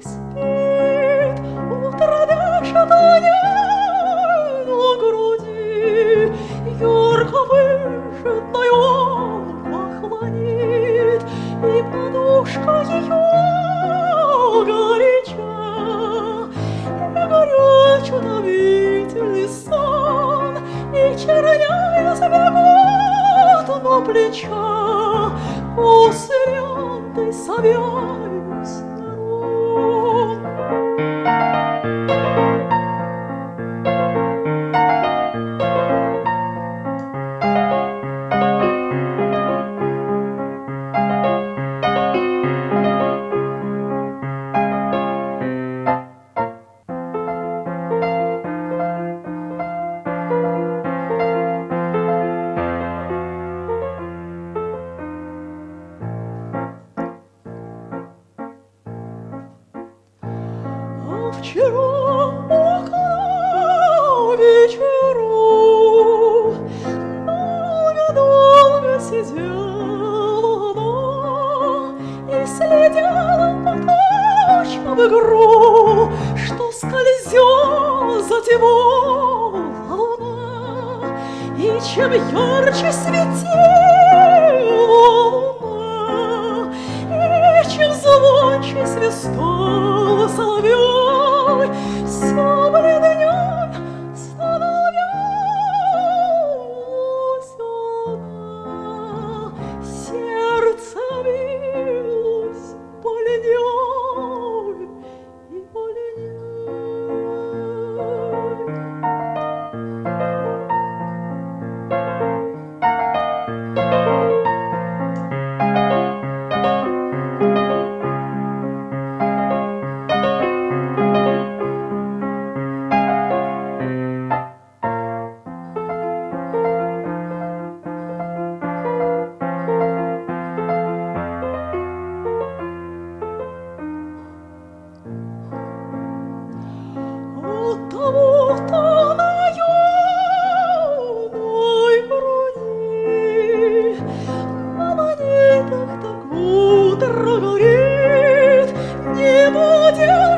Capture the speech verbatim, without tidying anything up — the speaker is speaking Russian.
спит, утро дышит огнем на груди, ярко выжженной око хлонит, и подушка ее горяча, и горяч утомительный сон, и черняя сбегут на плеча, усыленной совьёю сторон. Вчера около вечеру долго-долго сидела она и следила по ночам в игру, что скользет за тьмой луна, и чем ярче светила луна, и чем звонче свистал соловей, всё бледней становилась она, сердце билось больней и больней. Оттого-то на юной груди на монетах так утро горит, не будет